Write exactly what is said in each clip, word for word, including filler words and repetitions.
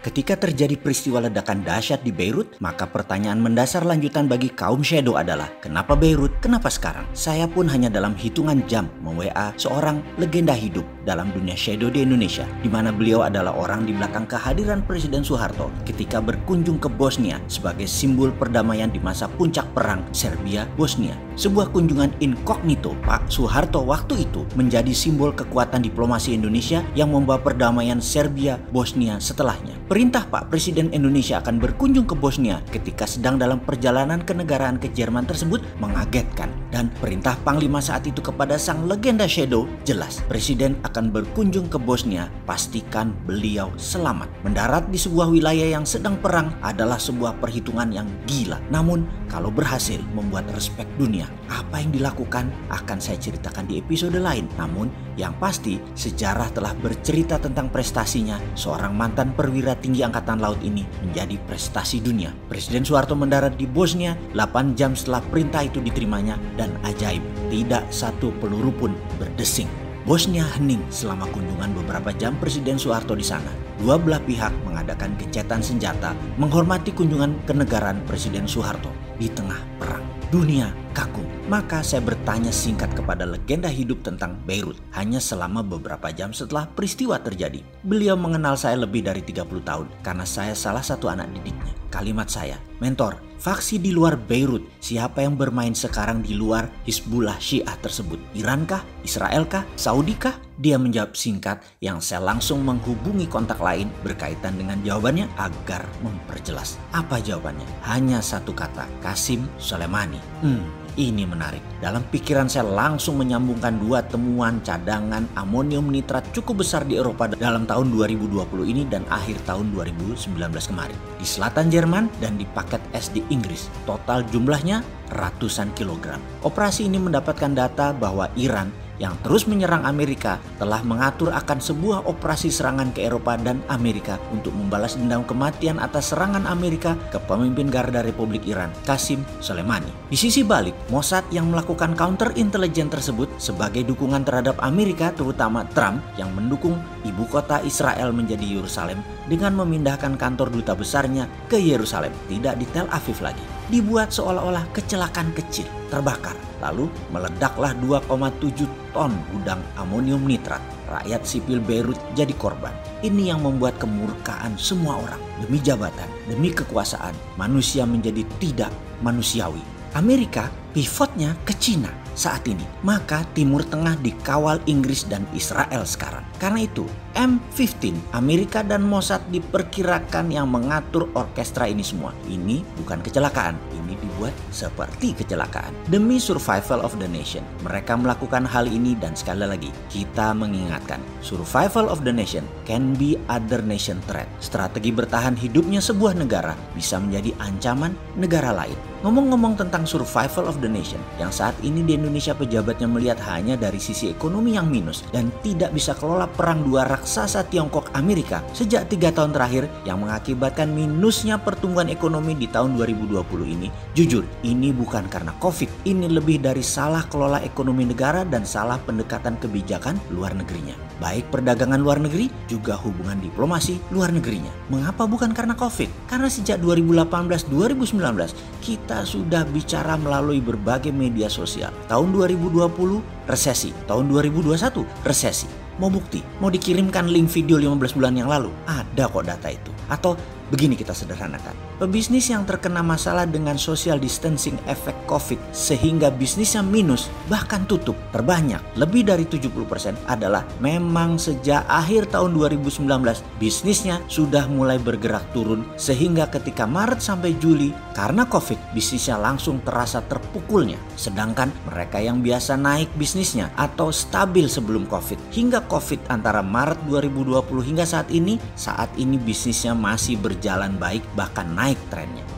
Ketika terjadi peristiwa ledakan dahsyat di Beirut, maka pertanyaan mendasar lanjutan bagi kaum Shadow adalah, kenapa Beirut? Kenapa sekarang? Saya pun hanya dalam hitungan jam mem-W A seorang legenda hidup dalam dunia Shadow di Indonesia, di mana beliau adalah orang di belakang kehadiran Presiden Soeharto ketika berkunjung ke Bosnia sebagai simbol perdamaian di masa puncak perang Serbia-Bosnia. Sebuah kunjungan inkognito Pak Soeharto waktu itu menjadi simbol kekuatan diplomasi Indonesia yang membawa perdamaian Serbia-Bosnia setelahnya. Perintah Pak Presiden Indonesia akan berkunjung ke Bosnia ketika sedang dalam perjalanan kenegaraan ke Jerman tersebut mengagetkan. Dan perintah Panglima saat itu kepada sang legenda Shadow jelas, Presiden akan berkunjung ke Bosnia, pastikan beliau selamat. Mendarat di sebuah wilayah yang sedang perang adalah sebuah perhitungan yang gila. Namun kalau berhasil membuat respek dunia, apa yang dilakukan akan saya ceritakan di episode lain. Namun yang pasti sejarah telah bercerita tentang prestasinya. Seorang mantan perwira tinggi angkatan laut ini menjadi prestasi dunia. Presiden Soeharto mendarat di Bosnia delapan jam setelah perintah itu diterimanya, dan ajaib, tidak satu peluru pun berdesing. Bosnia hening selama kunjungan beberapa jam Presiden Soeharto di sana. Dua belah pihak mengadakan gencatan senjata menghormati kunjungan kenegaraan Presiden Soeharto di tengah perang. Dunia kagum. Maka saya bertanya singkat kepada legenda hidup tentang Beirut hanya selama beberapa jam setelah peristiwa terjadi. Beliau mengenal saya lebih dari tiga puluh tahun karena saya salah satu anak didiknya. Kalimat saya, mentor, faksi di luar Beirut, siapa yang bermain sekarang di luar Hizbullah Syiah tersebut? Iran kah? Israel kah? Saudi kah? Dia menjawab singkat yang saya langsung menghubungi kontak lain berkaitan dengan jawabannya agar memperjelas. Apa jawabannya? Hanya satu kata, Qasim Soleimani. Hmm, ini menarik. Dalam pikiran saya langsung menyambungkan dua temuan cadangan amonium nitrat cukup besar di Eropa dalam tahun dua ribu dua puluh ini dan akhir tahun dua ribu sembilan belas kemarin. Di selatan Jerman dan di paket es di Inggris. Total jumlahnya ratusan kilogram. Operasi ini mendapatkan data bahwa Iran yang terus menyerang Amerika telah mengatur akan sebuah operasi serangan ke Eropa dan Amerika untuk membalas dendam kematian atas serangan Amerika ke pemimpin Garda Republik Iran, Qasim Soleimani. Di sisi balik, Mossad yang melakukan counter intelijen tersebut sebagai dukungan terhadap Amerika, terutama Trump yang mendukung ibu kota Israel menjadi Yerusalem dengan memindahkan kantor duta besarnya ke Yerusalem, tidak di Tel Aviv lagi. Dibuat seolah-olah kecelakaan kecil, terbakar, lalu meledaklah dua koma tujuh ton gudang amonium nitrat. Rakyat sipil Beirut jadi korban. Ini yang membuat kemurkaan semua orang. Demi jabatan, demi kekuasaan, manusia menjadi tidak manusiawi. Amerika pivotnya ke Cina saat ini. Maka Timur Tengah dikawal Inggris dan Israel sekarang. Karena itu M lima belas Amerika dan Mossad diperkirakan yang mengatur orkestra ini semua. Ini bukan kecelakaan, ini dibuat seperti kecelakaan. Demi survival of the nation, mereka melakukan hal ini dan sekali lagi kita mengingatkan, survival of the nation can be other nation threat. Strategi bertahan hidupnya sebuah negara bisa menjadi ancaman negara lain. Ngomong-ngomong tentang survival of the nation, yang saat ini di Indonesia pejabatnya melihat hanya dari sisi ekonomi yang minus dan tidak bisa kelola perang dua raksasa Tiongkok Amerika sejak tiga tahun terakhir yang mengakibatkan minusnya pertumbuhan ekonomi di tahun dua ribu dua puluh ini. Jujur, ini bukan karena COVID, ini lebih dari salah kelola ekonomi negara dan salah pendekatan kebijakan luar negerinya. Baik perdagangan luar negeri juga hubungan diplomasi luar negerinya. Mengapa bukan karena COVID? Karena sejak dua ribu delapan belas dua ribu sembilan belas kita sudah bicara melalui berbagai media sosial. Tahun dua ribu dua puluh resesi, tahun dua ribu dua puluh satu resesi. Mau bukti? Mau dikirimkan link video lima belas bulan yang lalu? Ada kok data itu. Atau begini kita sederhanakan. Pebisnis yang terkena masalah dengan social distancing efek COVID sehingga bisnisnya minus bahkan tutup terbanyak lebih dari tujuh puluh persen adalah memang sejak akhir tahun dua ribu sembilan belas bisnisnya sudah mulai bergerak turun sehingga ketika Maret sampai Juli karena COVID bisnisnya langsung terasa terpukulnya. Sedangkan mereka yang biasa naik bisnisnya atau stabil sebelum COVID hingga COVID antara Maret dua ribu dua puluh hingga saat ini saat ini bisnisnya masih berjalan baik bahkan naik trennya.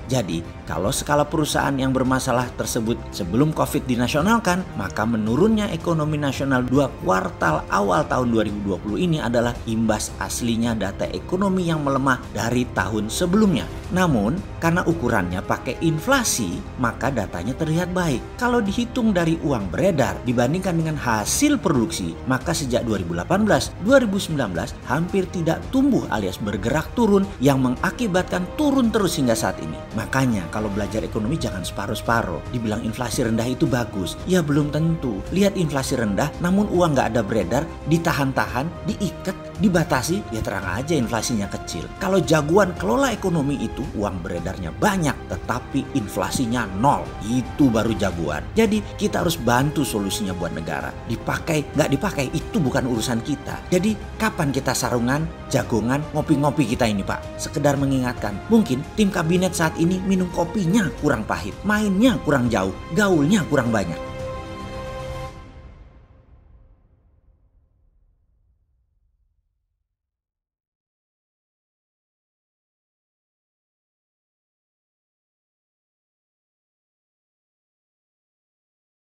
Jadi, kalau skala perusahaan yang bermasalah tersebut sebelum COVID dinasionalkan, maka menurunnya ekonomi nasional dua kuartal awal tahun dua ribu dua puluh ini adalah imbas aslinya data ekonomi yang melemah dari tahun sebelumnya. Namun, karena ukurannya pakai inflasi, maka datanya terlihat baik. Kalau dihitung dari uang beredar dibandingkan dengan hasil produksi, maka sejak dua ribu delapan belas dua ribu sembilan belas hampir tidak tumbuh alias bergerak turun yang mengakibatkan turun terus hingga saat ini. Makanya kalau belajar ekonomi jangan separuh-separuh. Dibilang inflasi rendah itu bagus, ya belum tentu. Lihat inflasi rendah namun uang nggak ada beredar, ditahan-tahan, diikat, dibatasi, ya terang aja inflasinya kecil. Kalau jagoan kelola ekonomi itu uang beredarnya banyak tetapi inflasinya nol, itu baru jagoan. Jadi kita harus bantu solusinya buat negara. Dipakai nggak dipakai itu bukan urusan kita. Jadi kapan kita sarungan, jagongan, ngopi-ngopi kita ini Pak? Sekedar mengingatkan, mungkin tim kabinet saat ini minum kopinya kurang pahit, mainnya kurang jauh, gaulnya kurang banyak.